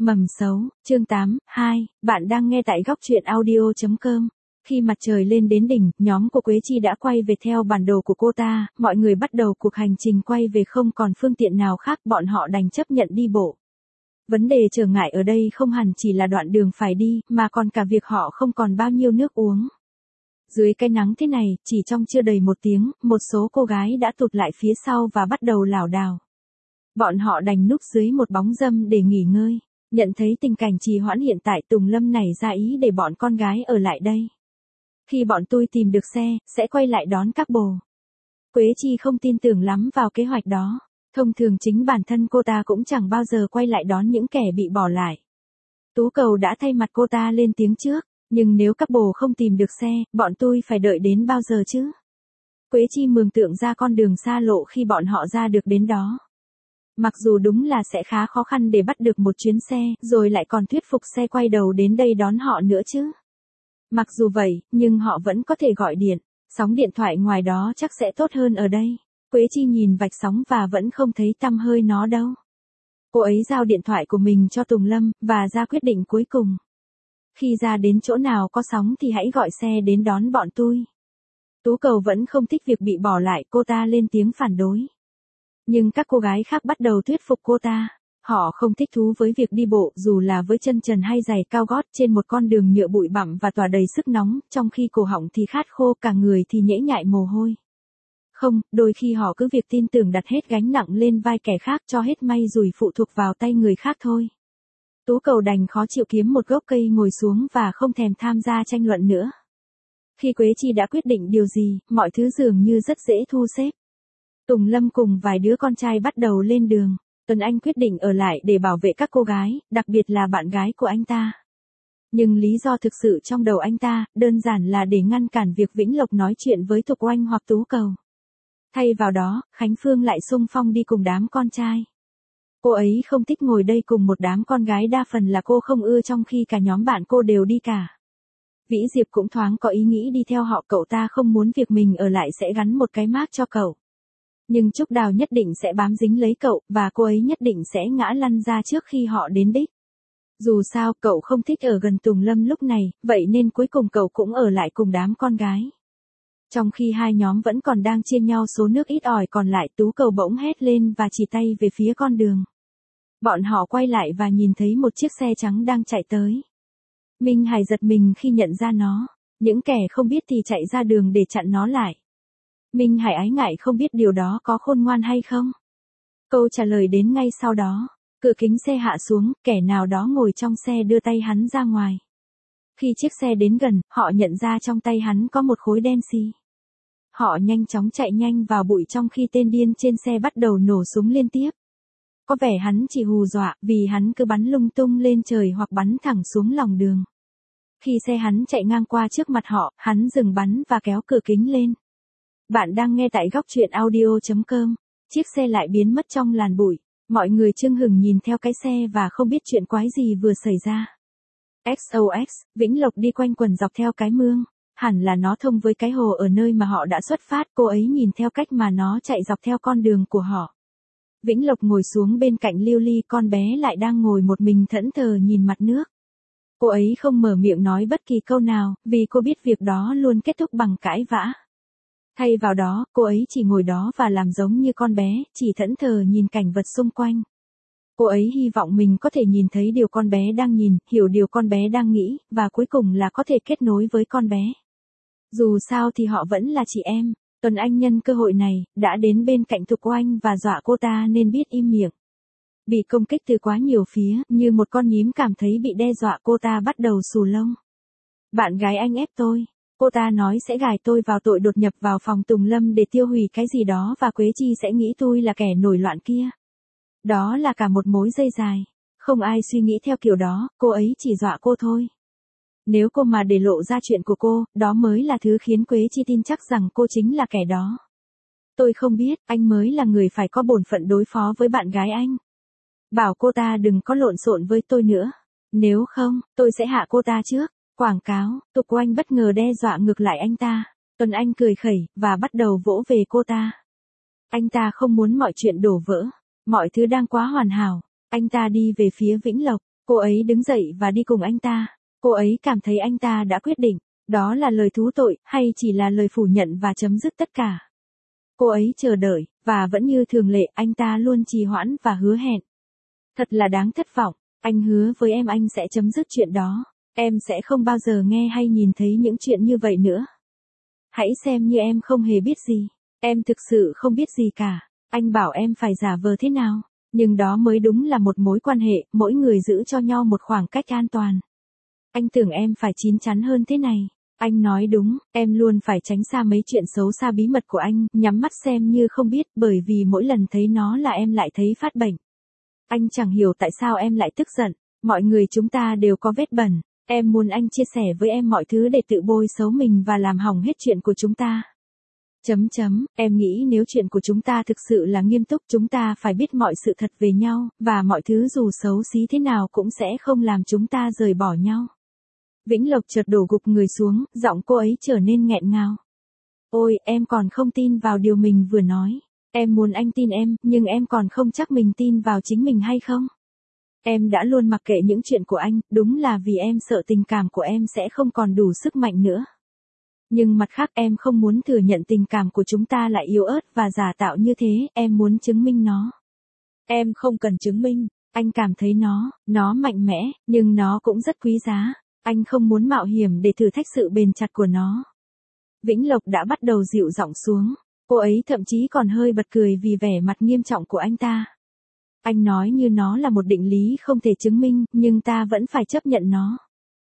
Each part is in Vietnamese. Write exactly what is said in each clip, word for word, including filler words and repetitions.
Mầm xấu, chương tám, hai, bạn đang nghe tại góc truyện audio chấm com. Khi mặt trời lên đến đỉnh, nhóm của Quế Chi đã quay về theo bản đồ của cô ta, mọi người bắt đầu cuộc hành trình quay về không còn phương tiện nào khác, bọn họ đành chấp nhận đi bộ. Vấn đề trở ngại ở đây không hẳn chỉ là đoạn đường phải đi, mà còn cả việc họ không còn bao nhiêu nước uống. Dưới cái nắng thế này, chỉ trong chưa đầy một tiếng, một số cô gái đã tụt lại phía sau và bắt đầu lảo đảo. Bọn họ đành núp dưới một bóng râm để nghỉ ngơi. Nhận thấy tình cảnh trì hoãn hiện tại, Tùng Lâm nảy ra ý để bọn con gái ở lại đây. Khi bọn tôi tìm được xe, sẽ quay lại đón các bồ. Quế Chi không tin tưởng lắm vào kế hoạch đó. Thông thường chính bản thân cô ta cũng chẳng bao giờ quay lại đón những kẻ bị bỏ lại. Tú Cầu đã thay mặt cô ta lên tiếng trước, nhưng nếu các bồ không tìm được xe, bọn tôi phải đợi đến bao giờ chứ? Quế Chi mường tượng ra con đường xa lộ khi bọn họ ra được đến đó. Mặc dù đúng là sẽ khá khó khăn để bắt được một chuyến xe, rồi lại còn thuyết phục xe quay đầu đến đây đón họ nữa chứ. Mặc dù vậy, nhưng họ vẫn có thể gọi điện, sóng điện thoại ngoài đó chắc sẽ tốt hơn ở đây. Quế Chi nhìn vạch sóng và vẫn không thấy tăm hơi nó đâu. Cô ấy giao điện thoại của mình cho Tùng Lâm, và ra quyết định cuối cùng. Khi ra đến chỗ nào có sóng thì hãy gọi xe đến đón bọn tôi. Tú Cầu vẫn không thích việc bị bỏ lại, cô ta lên tiếng phản đối. Nhưng các cô gái khác bắt đầu thuyết phục cô ta. Họ không thích thú với việc đi bộ, dù là với chân trần hay giày cao gót, trên một con đường nhựa bụi bặm và tỏa đầy sức nóng, trong khi cổ họng thì khát khô, cả người thì nhễ nhại mồ hôi. Không, đôi khi họ cứ việc tin tưởng đặt hết gánh nặng lên vai kẻ khác, cho hết may rủi phụ thuộc vào tay người khác thôi. Tú Cầu đành khó chịu kiếm một gốc cây ngồi xuống và không thèm tham gia tranh luận nữa. Khi Quế Chi đã quyết định điều gì, mọi thứ dường như rất dễ thu xếp. Tùng Lâm cùng vài đứa con trai bắt đầu lên đường. Tuấn Anh quyết định ở lại để bảo vệ các cô gái, đặc biệt là bạn gái của anh ta. Nhưng lý do thực sự trong đầu anh ta, đơn giản là để ngăn cản việc Vĩnh Lộc nói chuyện với Thục Oanh hoặc Tú Cầu. Thay vào đó, Khánh Phương lại xung phong đi cùng đám con trai. Cô ấy không thích ngồi đây cùng một đám con gái, đa phần là cô không ưa, trong khi cả nhóm bạn cô đều đi cả. Vĩ Diệp cũng thoáng có ý nghĩ đi theo họ, cậu ta không muốn việc mình ở lại sẽ gắn một cái mác cho cậu. Nhưng Trúc Đào nhất định sẽ bám dính lấy cậu, và cô ấy nhất định sẽ ngã lăn ra trước khi họ đến đích. Dù sao, cậu không thích ở gần Tùng Lâm lúc này, vậy nên cuối cùng cậu cũng ở lại cùng đám con gái. Trong khi hai nhóm vẫn còn đang chia nhau số nước ít ỏi còn lại, Tú Cầu bỗng hét lên và chỉ tay về phía con đường. Bọn họ quay lại và nhìn thấy một chiếc xe trắng đang chạy tới. Minh Hải giật mình khi nhận ra nó. Những kẻ không biết thì chạy ra đường để chặn nó lại. Minh Hải ái ngại không biết điều đó có khôn ngoan hay không. Câu trả lời đến ngay sau đó. Cửa kính xe hạ xuống, kẻ nào đó ngồi trong xe đưa tay hắn ra ngoài. Khi chiếc xe đến gần, họ nhận ra trong tay hắn có một khối đen xì. Họ nhanh chóng chạy nhanh vào bụi, trong khi tên điên trên xe bắt đầu nổ súng liên tiếp. Có vẻ hắn chỉ hù dọa, vì hắn cứ bắn lung tung lên trời hoặc bắn thẳng xuống lòng đường. Khi xe hắn chạy ngang qua trước mặt họ, hắn dừng bắn và kéo cửa kính lên. Bạn đang nghe tại góc truyện audio chấm com. Chiếc xe lại biến mất trong làn bụi. Mọi người chưng hửng nhìn theo cái xe và không biết chuyện quái gì vừa xảy ra. ích o ích, Vĩnh Lộc đi quanh quần dọc theo cái mương. Hẳn là nó thông với cái hồ ở nơi mà họ đã xuất phát. Cô ấy nhìn theo cách mà nó chạy dọc theo con đường của họ. Vĩnh Lộc ngồi xuống bên cạnh Lưu Ly, con bé lại đang ngồi một mình thẫn thờ nhìn mặt nước. Cô ấy không mở miệng nói bất kỳ câu nào, vì cô biết việc đó luôn kết thúc bằng cãi vã. Thay vào đó, cô ấy chỉ ngồi đó và làm giống như con bé, chỉ thẫn thờ nhìn cảnh vật xung quanh. Cô ấy hy vọng mình có thể nhìn thấy điều con bé đang nhìn, hiểu điều con bé đang nghĩ, và cuối cùng là có thể kết nối với con bé. Dù sao thì họ vẫn là chị em. Tuấn Anh nhân cơ hội này, đã đến bên cạnh Thục Oanh và dọa cô ta nên biết im miệng. Bị công kích từ quá nhiều phía, như một con nhím cảm thấy bị đe dọa, cô ta bắt đầu xù lông. Bạn gái anh ép tôi. Cô ta nói sẽ gài tôi vào tội đột nhập vào phòng Tùng Lâm để tiêu hủy cái gì đó, và Quế Chi sẽ nghĩ tôi là kẻ nổi loạn kia. Đó là cả một mối dây dài. Không ai suy nghĩ theo kiểu đó, cô ấy chỉ dọa cô thôi. Nếu cô mà để lộ ra chuyện của cô, đó mới là thứ khiến Quế Chi tin chắc rằng cô chính là kẻ đó. Tôi không biết, anh mới là người phải có bổn phận đối phó với bạn gái anh. Bảo cô ta đừng có lộn xộn với tôi nữa. Nếu không, tôi sẽ hạ cô ta trước. Quảng cáo, Tục Oanh bất ngờ đe dọa ngược lại anh ta. Tuấn Anh cười khẩy, và bắt đầu vỗ về cô ta. Anh ta không muốn mọi chuyện đổ vỡ. Mọi thứ đang quá hoàn hảo. Anh ta đi về phía Vĩnh Lộc. Cô ấy đứng dậy và đi cùng anh ta. Cô ấy cảm thấy anh ta đã quyết định. Đó là lời thú tội, hay chỉ là lời phủ nhận và chấm dứt tất cả? Cô ấy chờ đợi, và vẫn như thường lệ, anh ta luôn trì hoãn và hứa hẹn. Thật là đáng thất vọng. Anh hứa với em anh sẽ chấm dứt chuyện đó. Em sẽ không bao giờ nghe hay nhìn thấy những chuyện như vậy nữa. Hãy xem như em không hề biết gì. Em thực sự không biết gì cả. Anh bảo em phải giả vờ thế nào. Nhưng đó mới đúng là một mối quan hệ, mỗi người giữ cho nhau một khoảng cách an toàn. Anh tưởng em phải chín chắn hơn thế này. Anh nói đúng, em luôn phải tránh xa mấy chuyện xấu xa bí mật của anh, nhắm mắt xem như không biết, bởi vì mỗi lần thấy nó là em lại thấy phát bệnh. Anh chẳng hiểu tại sao em lại tức giận. Mọi người chúng ta đều có vết bẩn. Em muốn anh chia sẻ với em mọi thứ để tự bôi xấu mình và làm hỏng hết chuyện của chúng ta. Chấm chấm, em nghĩ nếu chuyện của chúng ta thực sự là nghiêm túc, chúng ta phải biết mọi sự thật về nhau, và mọi thứ dù xấu xí thế nào cũng sẽ không làm chúng ta rời bỏ nhau. Vĩnh Lộc chợt đổ gục người xuống, giọng cô ấy trở nên nghẹn ngào. Ôi, em còn không tin vào điều mình vừa nói. Em muốn anh tin em, nhưng em còn không chắc mình tin vào chính mình hay không. Em đã luôn mặc kệ những chuyện của anh, đúng là vì em sợ tình cảm của em sẽ không còn đủ sức mạnh nữa. Nhưng mặt khác em không muốn thừa nhận tình cảm của chúng ta lại yếu ớt và giả tạo như thế, em muốn chứng minh nó. Em không cần chứng minh, anh cảm thấy nó, nó mạnh mẽ, nhưng nó cũng rất quý giá. Anh không muốn mạo hiểm để thử thách sự bền chặt của nó. Vĩnh Lộc đã bắt đầu dịu giọng xuống. Cô ấy thậm chí còn hơi bật cười vì vẻ mặt nghiêm trọng của anh ta. Anh nói như nó là một định lý không thể chứng minh, nhưng ta vẫn phải chấp nhận nó.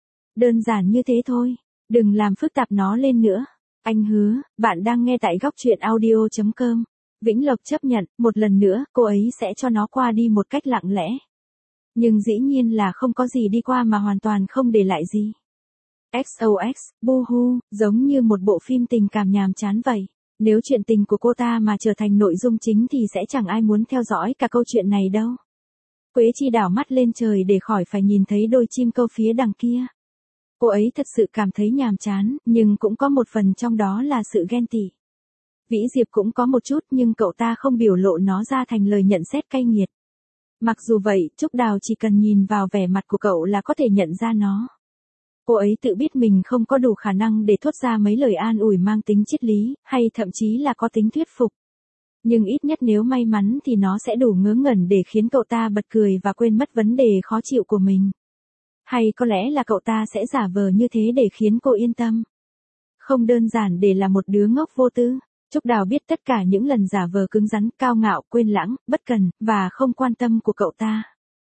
Đơn giản như thế thôi. Đừng làm phức tạp nó lên nữa. Anh hứa, bạn đang nghe tại góc truyện audio chấm com. Vĩnh Lộc chấp nhận, một lần nữa, cô ấy sẽ cho nó qua đi một cách lặng lẽ. Nhưng dĩ nhiên là không có gì đi qua mà hoàn toàn không để lại gì. ích o ích, boohoo, giống như một bộ phim tình cảm nhàm chán vậy. Nếu chuyện tình của cô ta mà trở thành nội dung chính thì sẽ chẳng ai muốn theo dõi cả câu chuyện này đâu. Quế Chi đảo mắt lên trời để khỏi phải nhìn thấy đôi chim câu phía đằng kia. Cô ấy thật sự cảm thấy nhàm chán, nhưng cũng có một phần trong đó là sự ghen tị. Vĩ Diệp cũng có một chút, nhưng cậu ta không biểu lộ nó ra thành lời nhận xét cay nghiệt. Mặc dù vậy, Trúc Đào chỉ cần nhìn vào vẻ mặt của cậu là có thể nhận ra nó. Cô ấy tự biết mình không có đủ khả năng để thốt ra mấy lời an ủi mang tính triết lý, hay thậm chí là có tính thuyết phục. Nhưng ít nhất nếu may mắn thì nó sẽ đủ ngớ ngẩn để khiến cậu ta bật cười và quên mất vấn đề khó chịu của mình. Hay có lẽ là cậu ta sẽ giả vờ như thế để khiến cô yên tâm. Không đơn giản để là một đứa ngốc vô tư. Trúc Đào biết tất cả những lần giả vờ cứng rắn, cao ngạo, quên lãng, bất cần, và không quan tâm của cậu ta.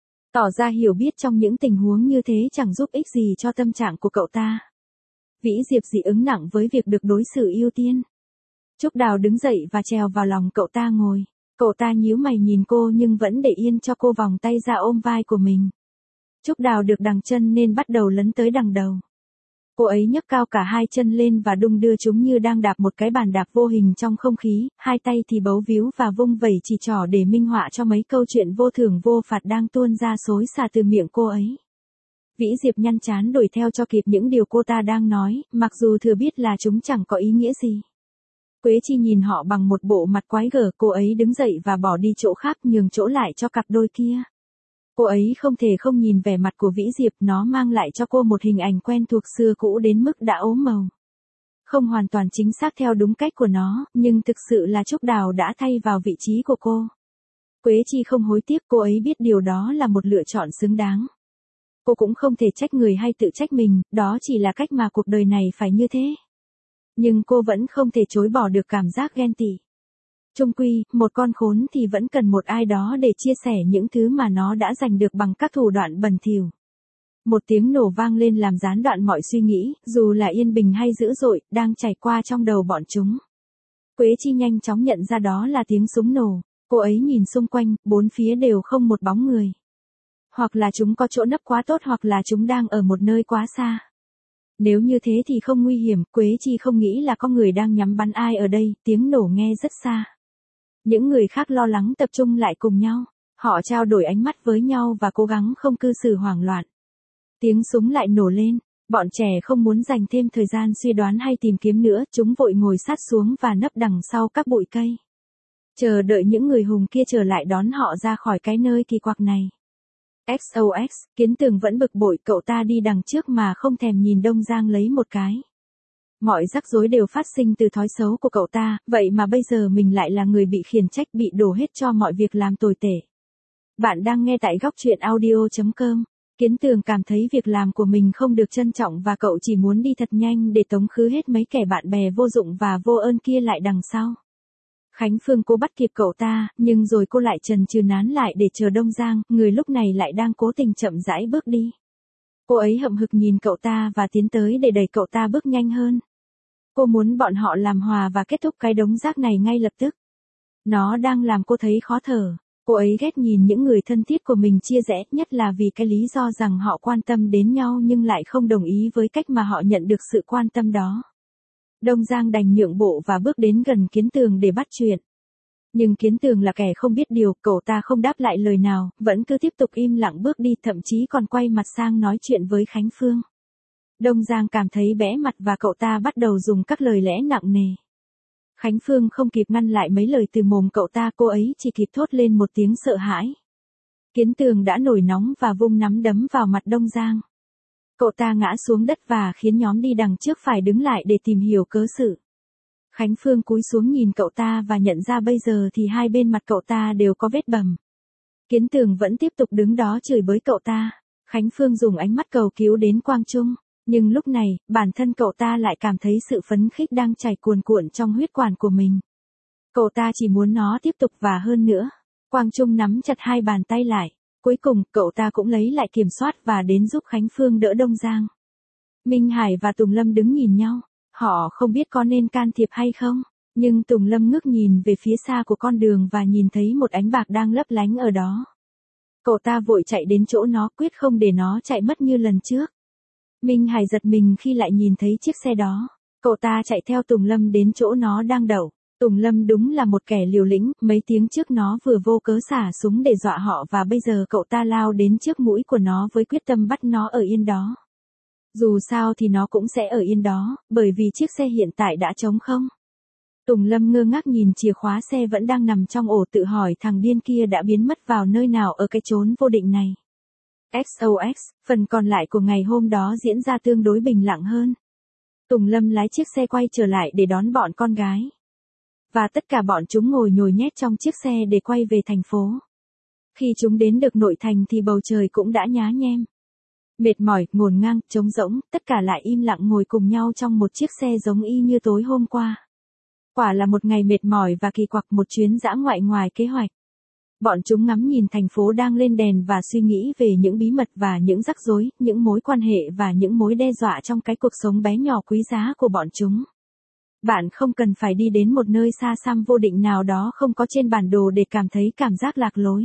Tỏ ra hiểu biết trong những tình huống như thế chẳng giúp ích gì cho tâm trạng của cậu ta. Vĩ Diệp dị ứng nặng với việc được đối xử ưu tiên. Trúc Đào đứng dậy và trèo vào lòng cậu ta ngồi. Cậu ta nhíu mày nhìn cô nhưng vẫn để yên cho cô vòng tay ra ôm vai của mình. Trúc Đào được đằng chân nên bắt đầu lấn tới đằng đầu. Cô ấy nhấc cao cả hai chân lên và đung đưa chúng như đang đạp một cái bàn đạp vô hình trong không khí, hai tay thì bấu víu và vung vẩy chỉ trỏ để minh họa cho mấy câu chuyện vô thưởng vô phạt đang tuôn ra xối xả từ miệng cô ấy. Vĩ Diệp nhăn trán đuổi theo cho kịp những điều cô ta đang nói, mặc dù thừa biết là chúng chẳng có ý nghĩa gì. Quế Chi nhìn họ bằng một bộ mặt quái gở, cô ấy đứng dậy và bỏ đi chỗ khác nhường chỗ lại cho cặp đôi kia. Cô ấy không thể không nhìn vẻ mặt của Vĩ Diệp, nó mang lại cho cô một hình ảnh quen thuộc xưa cũ đến mức đã ố màu. Không hoàn toàn chính xác theo đúng cách của nó, nhưng thực sự là Trúc Đào đã thay vào vị trí của cô. Quế Chi không hối tiếc, cô ấy biết điều đó là một lựa chọn xứng đáng. Cô cũng không thể trách người hay tự trách mình, đó chỉ là cách mà cuộc đời này phải như thế. Nhưng cô vẫn không thể chối bỏ được cảm giác ghen tị. Chung quy, một con khốn thì vẫn cần một ai đó để chia sẻ những thứ mà nó đã giành được bằng các thủ đoạn bẩn thỉu. Một tiếng nổ vang lên làm gián đoạn mọi suy nghĩ, dù là yên bình hay dữ dội, đang chảy qua trong đầu bọn chúng. Quế Chi nhanh chóng nhận ra đó là tiếng súng nổ. Cô ấy nhìn xung quanh, bốn phía đều không một bóng người. Hoặc là chúng có chỗ nấp quá tốt hoặc là chúng đang ở một nơi quá xa. Nếu như thế thì không nguy hiểm, Quế Chi không nghĩ là có người đang nhắm bắn ai ở đây, tiếng nổ nghe rất xa. Những người khác lo lắng tập trung lại cùng nhau. Họ trao đổi ánh mắt với nhau và cố gắng không cư xử hoảng loạn. Tiếng súng lại nổ lên. Bọn trẻ không muốn dành thêm thời gian suy đoán hay tìm kiếm nữa, chúng vội ngồi sát xuống và nấp đằng sau các bụi cây. Chờ đợi những người hùng kia trở lại đón họ ra khỏi cái nơi kỳ quặc này. ích o ích, Kiến Tường vẫn bực bội, cậu ta đi đằng trước mà không thèm nhìn Đông Giang lấy một cái. Mọi rắc rối đều phát sinh từ thói xấu của cậu ta, vậy mà bây giờ mình lại là người bị khiển trách, bị đổ hết cho mọi việc làm tồi tệ. Bạn đang nghe tại góc truyện audio chấm com. Kiến Tường cảm thấy việc làm của mình không được trân trọng và cậu chỉ muốn đi thật nhanh để tống khứ hết mấy kẻ bạn bè vô dụng và vô ơn kia lại đằng sau. Khánh Phương cố bắt kịp cậu ta, nhưng rồi cô lại chần chừ nán lại để chờ Đông Giang, người lúc này lại đang cố tình chậm rãi bước đi. Cô ấy hậm hực nhìn cậu ta và tiến tới để đẩy cậu ta bước nhanh hơn. Cô muốn bọn họ làm hòa và kết thúc cái đống rác này ngay lập tức. Nó đang làm cô thấy khó thở. Cô ấy ghét nhìn những người thân thiết của mình chia rẽ, nhất là vì cái lý do rằng họ quan tâm đến nhau nhưng lại không đồng ý với cách mà họ nhận được sự quan tâm đó. Đông Giang đành nhượng bộ và bước đến gần Kiến Tường để bắt chuyện. Nhưng Kiến Tường là kẻ không biết điều, cậu ta không đáp lại lời nào, vẫn cứ tiếp tục im lặng bước đi, thậm chí còn quay mặt sang nói chuyện với Khánh Phương. Đông Giang cảm thấy bẽ mặt và cậu ta bắt đầu dùng các lời lẽ nặng nề. Khánh Phương không kịp ngăn lại mấy lời từ mồm cậu ta, cô ấy chỉ kịp thốt lên một tiếng sợ hãi. Kiến Tường đã nổi nóng và vung nắm đấm vào mặt Đông Giang. Cậu ta ngã xuống đất và khiến nhóm đi đằng trước phải đứng lại để tìm hiểu cớ sự. Khánh Phương cúi xuống nhìn cậu ta và nhận ra bây giờ thì hai bên mặt cậu ta đều có vết bầm. Kiến Tường vẫn tiếp tục đứng đó chửi bới cậu ta. Khánh Phương dùng ánh mắt cầu cứu đến Quang Trung. Nhưng lúc này, bản thân cậu ta lại cảm thấy sự phấn khích đang chảy cuồn cuộn trong huyết quản của mình. Cậu ta chỉ muốn nó tiếp tục và hơn nữa. Quang Trung nắm chặt hai bàn tay lại. Cuối cùng, cậu ta cũng lấy lại kiểm soát và đến giúp Khánh Phương đỡ Đông Giang. Minh Hải và Tùng Lâm đứng nhìn nhau. Họ không biết có nên can thiệp hay không. Nhưng Tùng Lâm ngước nhìn về phía xa của con đường và nhìn thấy một ánh bạc đang lấp lánh ở đó. Cậu ta vội chạy đến chỗ nó, quyết không để nó chạy mất như lần trước. Minh Hải giật mình khi lại nhìn thấy chiếc xe đó. Cậu ta chạy theo Tùng Lâm đến chỗ nó đang đậu. Tùng Lâm đúng là một kẻ liều lĩnh, mấy tiếng trước nó vừa vô cớ xả súng để dọa họ và bây giờ cậu ta lao đến trước mũi của nó với quyết tâm bắt nó ở yên đó. Dù sao thì nó cũng sẽ ở yên đó, bởi vì chiếc xe hiện tại đã trống không. Tùng Lâm ngơ ngác nhìn chìa khóa xe vẫn đang nằm trong ổ, tự hỏi thằng điên kia đã biến mất vào nơi nào ở cái chốn vô định này. ích o ích, phần còn lại của ngày hôm đó diễn ra tương đối bình lặng hơn. Tùng Lâm lái chiếc xe quay trở lại để đón bọn con gái. Và tất cả bọn chúng ngồi nhồi nhét trong chiếc xe để quay về thành phố. Khi chúng đến được nội thành thì bầu trời cũng đã nhá nhem. Mệt mỏi, ngổn ngang, trống rỗng, tất cả lại im lặng ngồi cùng nhau trong một chiếc xe giống y như tối hôm qua. Quả là một ngày mệt mỏi và kỳ quặc, một chuyến dã ngoại ngoài kế hoạch. Bọn chúng ngắm nhìn thành phố đang lên đèn và suy nghĩ về những bí mật và những rắc rối, những mối quan hệ và những mối đe dọa trong cái cuộc sống bé nhỏ quý giá của bọn chúng. Bạn không cần phải đi đến một nơi xa xăm vô định nào đó không có trên bản đồ để cảm thấy cảm giác lạc lối.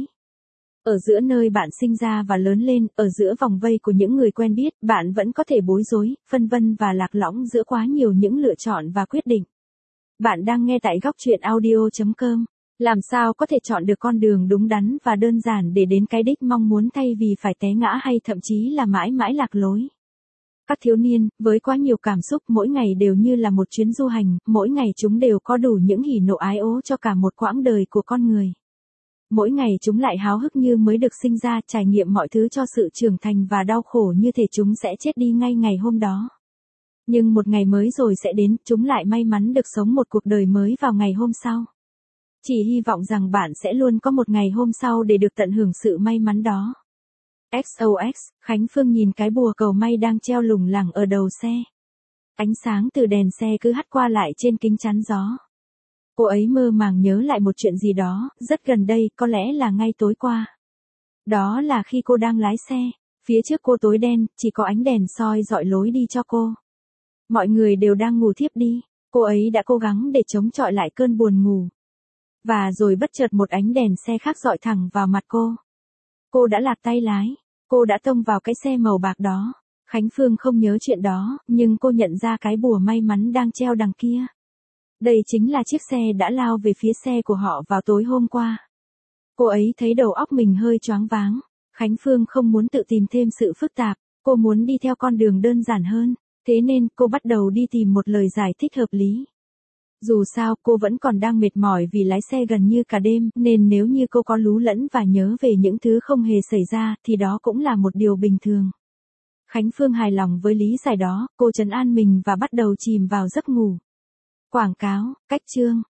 Ở giữa nơi bạn sinh ra và lớn lên, ở giữa vòng vây của những người quen biết, bạn vẫn có thể bối rối, phân vân và lạc lõng giữa quá nhiều những lựa chọn và quyết định. Bạn đang nghe tại góc truyện audio chấm com. Làm sao có thể chọn được con đường đúng đắn và đơn giản để đến cái đích mong muốn thay vì phải té ngã hay thậm chí là mãi mãi lạc lối. Các thiếu niên, với quá nhiều cảm xúc, mỗi ngày đều như là một chuyến du hành, mỗi ngày chúng đều có đủ những hỉ nộ ái ố cho cả một quãng đời của con người. Mỗi ngày chúng lại háo hức như mới được sinh ra, trải nghiệm mọi thứ cho sự trưởng thành và đau khổ như thể chúng sẽ chết đi ngay ngày hôm đó. Nhưng một ngày mới rồi sẽ đến, chúng lại may mắn được sống một cuộc đời mới vào ngày hôm sau. Chỉ hy vọng rằng bạn sẽ luôn có một ngày hôm sau để được tận hưởng sự may mắn đó. ích o ích, Khánh Phương nhìn cái bùa cầu may đang treo lủng lẳng ở đầu xe. Ánh sáng từ đèn xe cứ hắt qua lại trên kính chắn gió. Cô ấy mơ màng nhớ lại một chuyện gì đó, rất gần đây, có lẽ là ngay tối qua. Đó là khi cô đang lái xe, phía trước cô tối đen, chỉ có ánh đèn soi dọi lối đi cho cô. Mọi người đều đang ngủ thiếp đi, cô ấy đã cố gắng để chống chọi lại cơn buồn ngủ. Và rồi bất chợt một ánh đèn xe khác dọi thẳng vào mặt cô. Cô đã lạc tay lái, cô đã tông vào cái xe màu bạc đó. Khánh Phương không nhớ chuyện đó, nhưng cô nhận ra cái bùa may mắn đang treo đằng kia. Đây chính là chiếc xe đã lao về phía xe của họ vào tối hôm qua. Cô ấy thấy đầu óc mình hơi choáng váng. Khánh Phương không muốn tự tìm thêm sự phức tạp, cô muốn đi theo con đường đơn giản hơn. Thế nên cô bắt đầu đi tìm một lời giải thích hợp lý. Dù sao, cô vẫn còn đang mệt mỏi vì lái xe gần như cả đêm, nên nếu như cô có lú lẫn và nhớ về những thứ không hề xảy ra, thì đó cũng là một điều bình thường. Khánh Phương hài lòng với lý giải đó, cô trấn an mình và bắt đầu chìm vào giấc ngủ. Quảng cáo, cách chương.